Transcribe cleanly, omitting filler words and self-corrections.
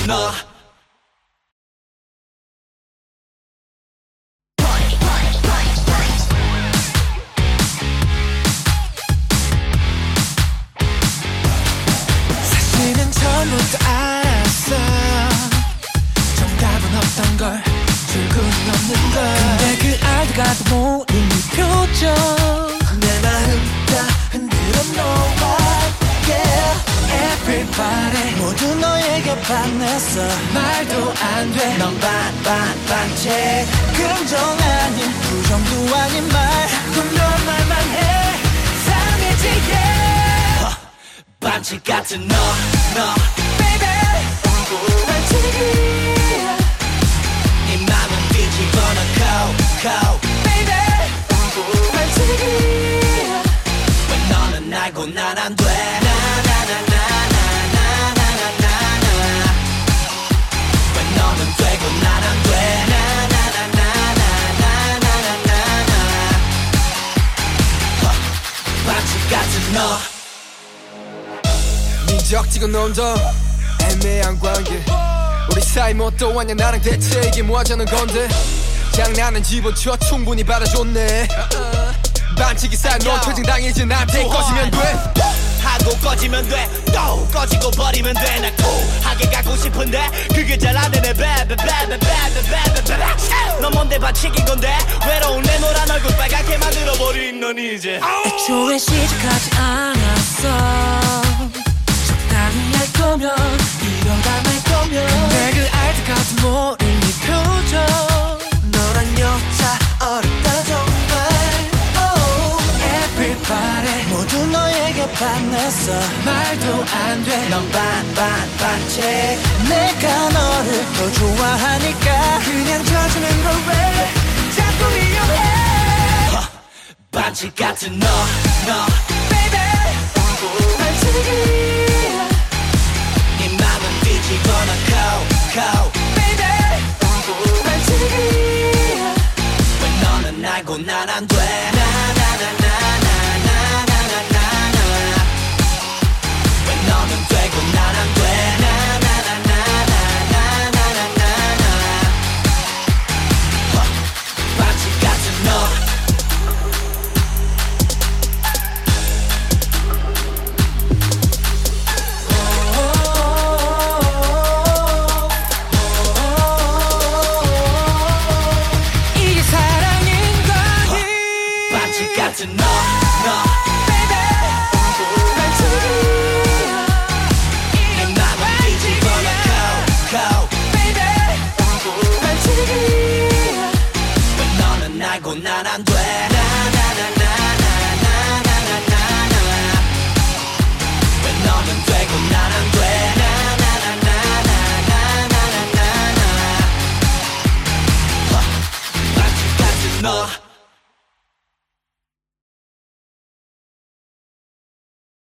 너 사실은 처음부터 알았어 정답은 없던 걸 출구는 없는 걸 근데 그 알다가도 모르는 표정 내 마음 다 흔들어 놓아 yeah. Everybody 모두 너에게 반했어 말도 안 돼 넌 반체 긍정 아닌 부정도 아닌 말 자꾸 너 말만 해 상해지게 반칙 같은 너 Baby 반칙이야 네 맘은 뒤집어놔 cold Baby 반칙이야 왜 너는 알고 난 안 돼 왜 너는 되고 난 안 돼 반칙 같은 너 미적지고 논정 애매한 관계 우리 사이 뭐 또 왔냐 나랑 대체 이게 뭐 하자는 건데 장난은 집어쳐 충분히 받아줬네 반칙이 쌓여 넌 퇴진당이지 나한테 꺼지면 돼 하고 꺼지면 돼 또 꺼지고 버리면 돼나 쿨하게 가고 싶은데 그게 잘 안되네 넌 뭔데 반칙인 건데 외로운 내 노란 얼굴 빨갛게 만들어버린 넌 이제 애초에 시작하지 않았어 적당히 할 거면 이러다 말 거면 근데 그 알다가도 모르는 이 표정 너란 여자 어렵다 정말 oh. Everybody 모두 너에게 반했어 말도 안 돼 넌 반칙 내가 너를 더 좋아하니까 그냥 져주는 걸 왜 자꾸 이용해 반칙 같은 너 Baby 반칙이야 네 맘은 뒤집어놔 cold Baby 반칙이야 왜 너는 알고 난 안 돼 왜 너는 되고 난 안 돼 반칙 같은 너 이게 사랑인가 반칙 같은 너 반칙이야 내 맘은 뒤집어놔 cold 반칙이야 왜 너는 알고 난 안 돼 왜 너는 되고 난 안 돼 반칙 같은 너